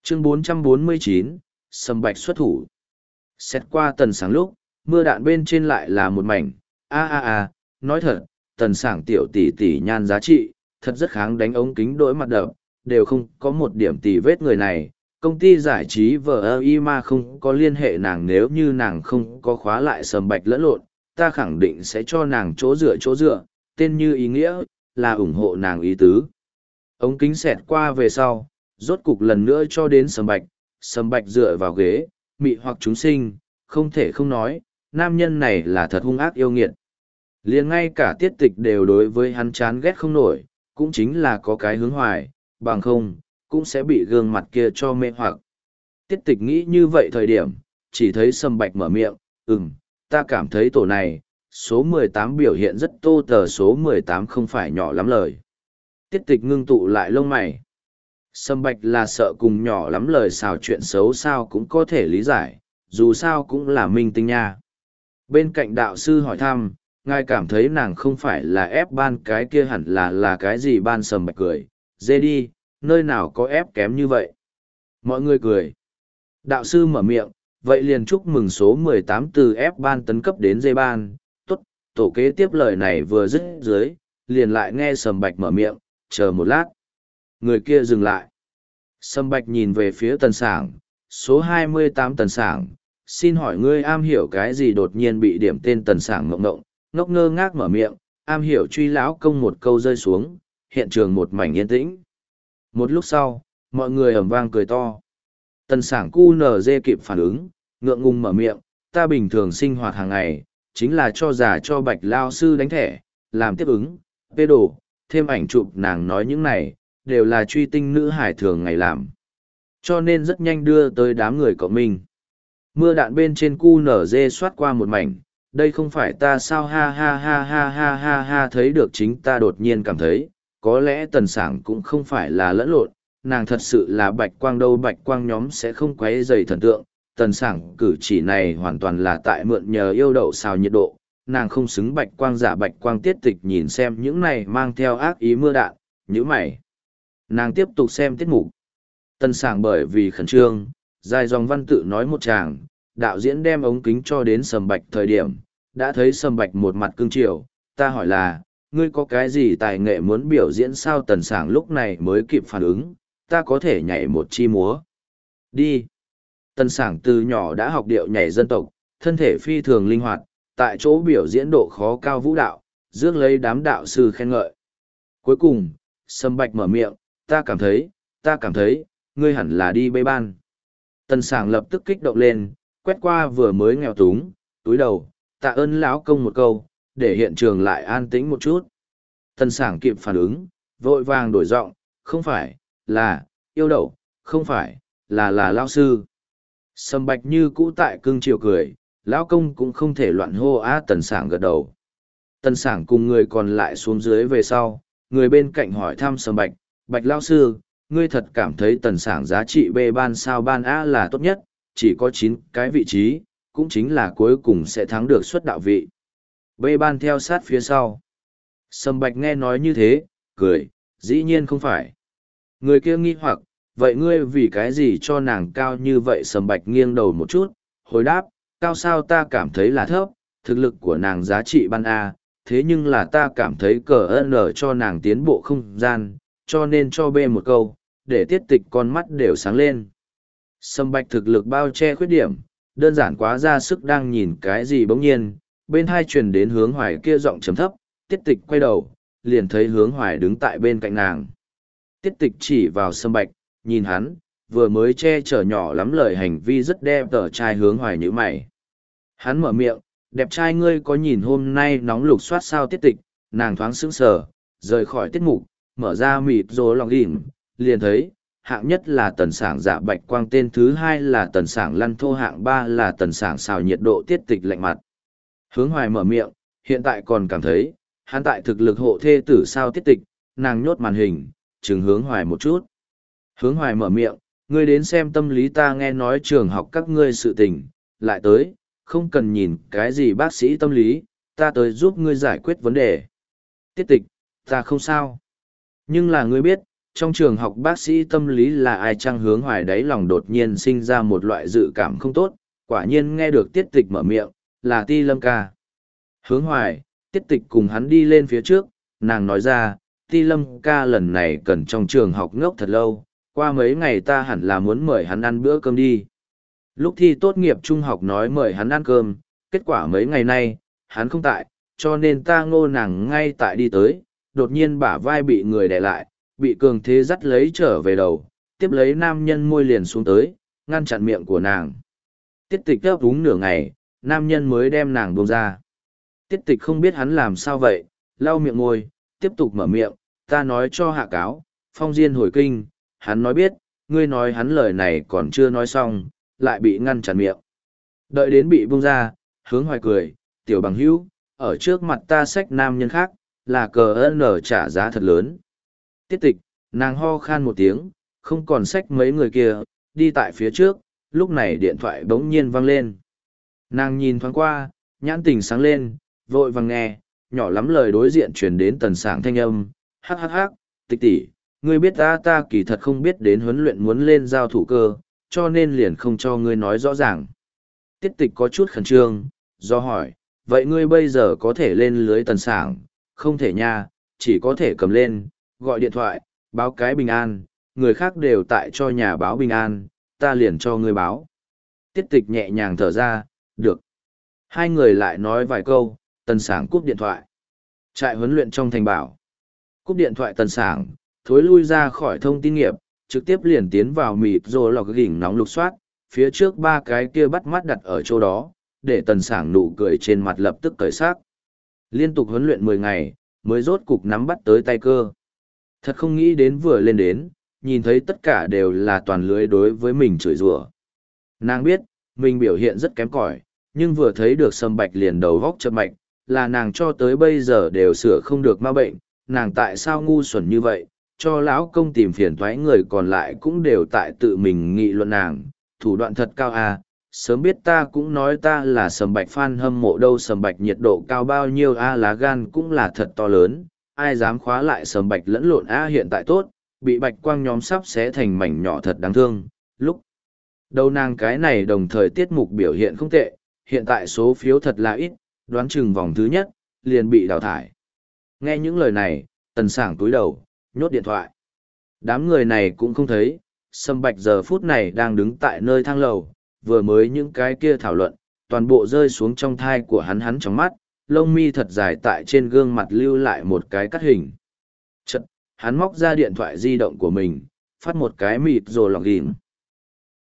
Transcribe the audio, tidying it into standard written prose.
Chương 449, Sầm Bạch xuất thủ. Xét qua Tần Sảng lúc, mưa đạn bên trên lại là một mảnh, nói thật, Tần Sảng tiểu tỷ tỷ nhan giá trị, thật rất kháng đánh ống kính đỗi mặt đập, đều không có một điểm tì vết người này. Công ty giải trí VI mà không có liên hệ nàng, nếu như nàng không có khóa lại Sầm Bạch lẫn lộn, ta khẳng định sẽ cho nàng chỗ dựa, tên như ý nghĩa, là ủng hộ nàng ý tứ. Ống kính xẹt qua về sau, rốt cục lần nữa cho đến Sầm Bạch dựa vào ghế, mị hoặc chúng sinh, không thể không nói, nam nhân này là thật hung ác yêu nghiệt. Liền ngay cả Tiết Tịch đều đối với hắn chán ghét không nổi, cũng chính là có cái hướng hoài, bằng không, cũng sẽ bị gương mặt kia cho mê hoặc. Tiết Tịch nghĩ như vậy thời điểm, chỉ thấy Sầm Bạch mở miệng, ta cảm thấy tổ này, số 18 biểu hiện rất tô tờ, số 18 không phải nhỏ lắm lời. Tiết Tịch ngưng tụ lại lông mày. Sầm Bạch là sợ cùng nhỏ lắm lời xào chuyện xấu sao cũng có thể lý giải, dù sao cũng là minh tinh nha. Bên cạnh đạo sư hỏi thăm, ngài cảm thấy nàng không phải là ép ban cái kia hẳn là cái gì ban? Sầm Bạch cười, dê đi, nơi nào có ép kém như vậy. Mọi người cười. Đạo sư mở miệng, vậy liền chúc mừng số 18 từ ép ban tấn cấp đến dê ban. Tốt, tổ kế tiếp lời này vừa dứt dưới, liền lại nghe Sầm Bạch mở miệng, chờ một lát. Người kia dừng lại. Sầm Bạch nhìn về phía Tần Sảng, số 28 Tần Sảng, xin hỏi ngươi am hiểu cái gì? Đột nhiên bị điểm tên Tần Sảng ngốc ngơ ngác mở miệng, am hiểu truy lão công, một câu rơi xuống, hiện trường một mảnh yên tĩnh. Một lúc sau, mọi người ầm vang cười to. Tần Sảng QNZ kịp phản ứng, ngượng ngùng mở miệng, ta bình thường sinh hoạt hàng ngày, chính là cho già cho Bạch lao sư đánh thẻ, làm tiếp ứng, phê đồ, thêm ảnh chụp. Nàng nói những này, đều là truy tinh nữ hải thường ngày làm. Cho nên rất nhanh đưa tới đám người cộng minh. Mưa đạn bên trên QNZ xoát qua một mảnh, đây không phải ta sao, ha, thấy được chính ta đột nhiên cảm thấy, có lẽ Tần Sảng cũng không phải là lẫn lộn, nàng thật sự là bạch quang đâu. Bạch quang nhóm sẽ không quấy dày thần tượng, Tần Sảng cử chỉ này hoàn toàn là tại mượn nhờ yêu đậu xào nhiệt độ, nàng không xứng bạch quang giả bạch quang. Tiết Tịch nhìn xem những này mang theo ác ý mưa đạn, nhíu mày. Nàng tiếp tục xem tiết mục. Tần Sảng bởi vì khẩn trương, dài dòng văn tự nói một tràng, đạo diễn đem ống kính cho đến Sầm Bạch thời điểm, đã thấy Sầm Bạch một mặt cương triều, ta hỏi là, ngươi có cái gì tài nghệ muốn biểu diễn sao? Tần Sảng lúc này mới kịp phản ứng, ta có thể nhảy một chi múa. Đi. Tần Sảng từ nhỏ đã học điệu nhảy dân tộc, thân thể phi thường linh hoạt, tại chỗ biểu diễn độ khó cao vũ đạo, rước lấy đám đạo sư khen ngợi. Cuối cùng, Sầm Bạch mở miệng, ta cảm thấy, ngươi hẳn là đi bê ban. Tần Sảng lập tức kích động lên, quét qua vừa mới nghèo túng, túi đầu, tạ ơn lão công một câu, để hiện trường lại an tĩnh một chút. Tần Sảng kịp phản ứng, vội vàng đổi giọng, không phải, là, yêu đậu, không phải, là lao sư. Sầm Bạch như cũ tại cưng chiều cười, lão công cũng không thể loạn hô. Tần Sảng gật đầu. Tần Sảng cùng người còn lại xuống dưới về sau, người bên cạnh hỏi thăm Sầm Bạch, Bạch lao sư, ngươi thật cảm thấy Tần Sảng giá trị B ban sao? Ban A là tốt nhất, chỉ có 9 cái vị trí, cũng chính là cuối cùng sẽ thắng được suất đạo vị. B ban theo sát phía sau. Sầm Bạch nghe nói như thế, cười, dĩ nhiên không phải. Người kia nghi hoặc, vậy ngươi vì cái gì cho nàng cao như vậy? Sầm Bạch nghiêng đầu một chút, hồi đáp, cao sao? Ta cảm thấy là thấp, thực lực của nàng giá trị ban A, thế nhưng là ta cảm thấy cờ N cho nàng tiến bộ không gian, cho nên cho B một câu, để Tiết Tịch con mắt đều sáng lên. Sầm Bạch thực lực bao che khuyết điểm, đơn giản quá ra sức đang nhìn cái gì. Bỗng nhiên, bên hai truyền đến Hướng Hoài kia giọng trầm thấp, Tiết Tịch quay đầu, liền thấy Hướng Hoài đứng tại bên cạnh nàng. Tiết Tịch chỉ vào Sầm Bạch, nhìn hắn, vừa mới che chở nhỏ lắm lời hành vi rất đẹp tở trai. Hướng Hoài nhíu mày. Hắn mở miệng, đẹp trai ngươi có nhìn hôm nay nóng lục soát sao? Tiết Tịch, nàng thoáng sững sờ, rời khỏi tiết mục, mở ra mịt rồ lòng đỉnh, liền thấy, hạng nhất là Tần Sảng dạ bạch quang, tên thứ hai là Tần Sảng lăn thô, hạng ba là Tần Sảng xào nhiệt độ. Tiết Tịch lạnh mặt. Hướng Hoài mở miệng, hiện tại còn cảm thấy, hắn tại thực lực hộ thê tử sao? Tiết Tịch, nàng nhốt màn hình, chừng Hướng Hoài một chút. Hướng Hoài mở miệng, ngươi đến xem tâm lý, ta nghe nói trường học các ngươi sự tình, lại tới, không cần nhìn cái gì bác sĩ tâm lý, ta tới giúp ngươi giải quyết vấn đề. Tiết Tịch, ta không sao. Nhưng là ngươi biết, trong trường học bác sĩ tâm lý là ai chăng hướng hoài đáy lòng đột nhiên sinh ra một loại dự cảm không tốt, quả nhiên nghe được tiết tịch mở miệng, là Ti Lâm ca. Hướng hoài, tiết tịch cùng hắn đi lên phía trước, nàng nói ra, Ti Lâm ca lần này cần trong trường học ngốc thật lâu, qua mấy ngày ta hẳn là muốn mời hắn ăn bữa cơm đi. Lúc thi tốt nghiệp trung học nói mời hắn ăn cơm, kết quả mấy ngày nay, hắn không tại, cho nên ta ngô nàng ngay tại đi tới, đột nhiên bả vai bị người đè lại, bị cường thế dắt lấy trở về đầu, tiếp lấy nam nhân môi liền xuống tới, ngăn chặn miệng của nàng. Tiết tịch ấp úng nửa ngày, nam nhân mới đem nàng buông ra. Tiết tịch không biết hắn làm sao vậy, lau miệng môi, tiếp tục mở miệng, ta nói cho hạ cáo, phong diên hồi kinh, hắn nói biết, ngươi nói hắn lời này còn chưa nói xong, lại bị ngăn chặn miệng. Đợi đến bị buông ra, hướng hoài cười, tiểu bằng hữu, ở trước mặt ta xách nam nhân khác, là cờ nở trả giá thật lớn. Tiết tịch, nàng ho khan một tiếng, không còn xách mấy người kia, đi tại phía trước, lúc này điện thoại bỗng nhiên vang lên. Nàng nhìn thoáng qua, nhãn tình sáng lên, vội vàng nghe, nhỏ lắm lời đối diện truyền đến tần sảng thanh âm, hắc hắc hắc, tịch tỷ, ngươi biết ta kỳ thật không biết đến huấn luyện muốn lên giao thủ cơ, cho nên liền không cho ngươi nói rõ ràng. Tiết tịch có chút khẩn trương, do hỏi, vậy ngươi bây giờ có thể lên lưới tần sảng, không thể nha, chỉ có thể cầm lên, gọi điện thoại, báo cái bình an, người khác đều tại cho nhà báo bình an, ta liền cho ngươi báo. Tiết tịch nhẹ nhàng thở ra, được. Hai người lại nói vài câu, tần sảng cúp điện thoại. Trại huấn luyện trong thành bảo. Cúp điện thoại tần sảng, thối lui ra khỏi thông tin nghiệp, trực tiếp liền tiến vào mịt rồi lọc gỉnh nóng lục soát, phía trước ba cái kia bắt mắt đặt ở chỗ đó, để tần sảng nụ cười trên mặt lập tức cởi xác. Liên tục huấn luyện 10 ngày, mới rốt cục nắm bắt tới tay cơ. Thật không nghĩ đến vừa lên đến, nhìn thấy tất cả đều là toàn lưới đối với mình chửi rủa. Nàng biết, mình biểu hiện rất kém cỏi, nhưng vừa thấy được Sâm Bạch liền đầu góc chậm mạch, là nàng cho tới bây giờ đều sửa không được ma bệnh, nàng tại sao ngu xuẩn như vậy, cho lão công tìm phiền toái người còn lại cũng đều tại tự mình nghị luận nàng, thủ đoạn thật cao à, sớm biết ta cũng nói ta là Sâm Bạch fan hâm mộ đâu, Sâm Bạch nhiệt độ cao bao nhiêu a, lá gan cũng là thật to lớn, ai dám khóa lại Sâm Bạch lẫn lộn a, hiện tại tốt, bị bạch quang nhóm sắp xé thành mảnh nhỏ thật đáng thương, lúc đầu nàng cái này đồng thời tiết mục biểu hiện không tệ, hiện tại số phiếu thật là ít, đoán chừng vòng thứ nhất, liền bị đào thải. Nghe những lời này, tần sảng túi đầu, nhốt điện thoại. Đám người này cũng không thấy, Sâm Bạch giờ phút này đang đứng tại nơi thang lầu, vừa mới những cái kia thảo luận, toàn bộ rơi xuống trong thai của hắn trong mắt, lông mi thật dài tại trên gương mặt lưu lại một cái cắt hình. Chật, hắn móc ra điện thoại di động của mình, phát một cái mịt rồi lọc ghim.